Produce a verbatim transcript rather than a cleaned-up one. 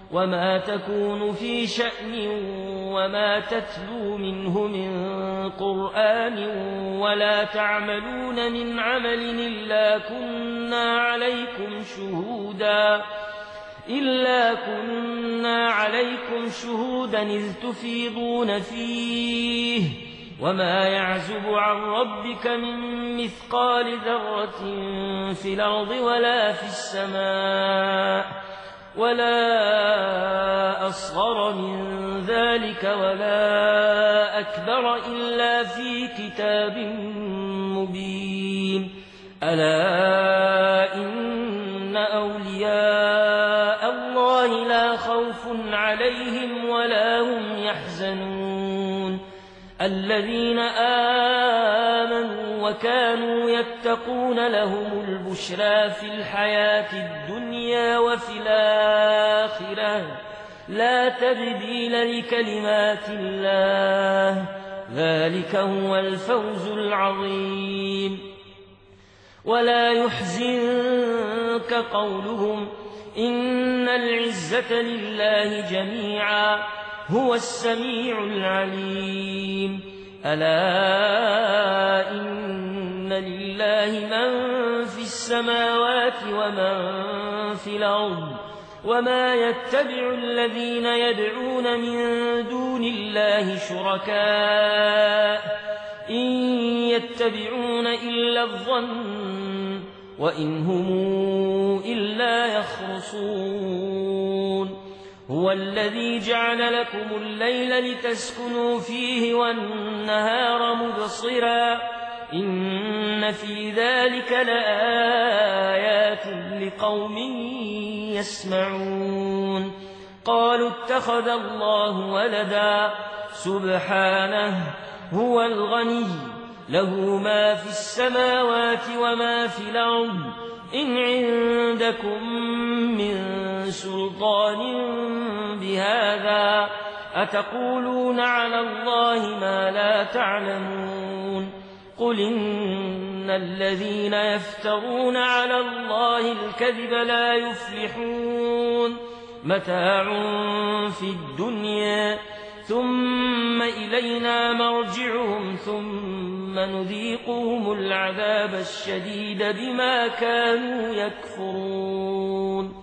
وما تكون في شأن وما تتلو منه من قرآن ولا تعملون من عمل إلا كنا عليكم شهودا إلا كنا عليكم شهودا إذ تفيضون فيه وما يعزب عن ربك من مثقال ذرة في الأرض ولا في السماء ولا أصغر من ذلك ولا أكبر إلا في كتاب مبين ألا إن أولياء الله لا خوف عليهم ولا هم يحزنون الذين آمنوا وكانوا يتقون لهم البشرى في الحياة الدنيا وفي الآخرة لا تبديل لكلمات الله ذلك هو الفوز العظيم ولا يحزنك قولهم إن العزة لله جميعا هو السميع العليم ألا إن لله من في السماوات ومن في الأرض وما يتبع الذين يدعون من دون الله شركاء إن يتبعون إلا الظن وإن هم إلا يخرصون هو الذي جعل لكم الليل لتسكنوا فيه والنهار مبصرا إن في ذلك لآيات لقوم يسمعون قالوا اتخذ الله ولدا سبحانه هو الغني له ما في السماوات وما في الأرض إن عندكم من سلطان بهذا أتقولون على الله ما لا تعلمون قل إن الذين يفترون على الله الكذب لا يفلحون متاع في الدنيا ثم إلينا مرجعهم ثم نذيقهم العذاب الشديد بما كانوا يكفرون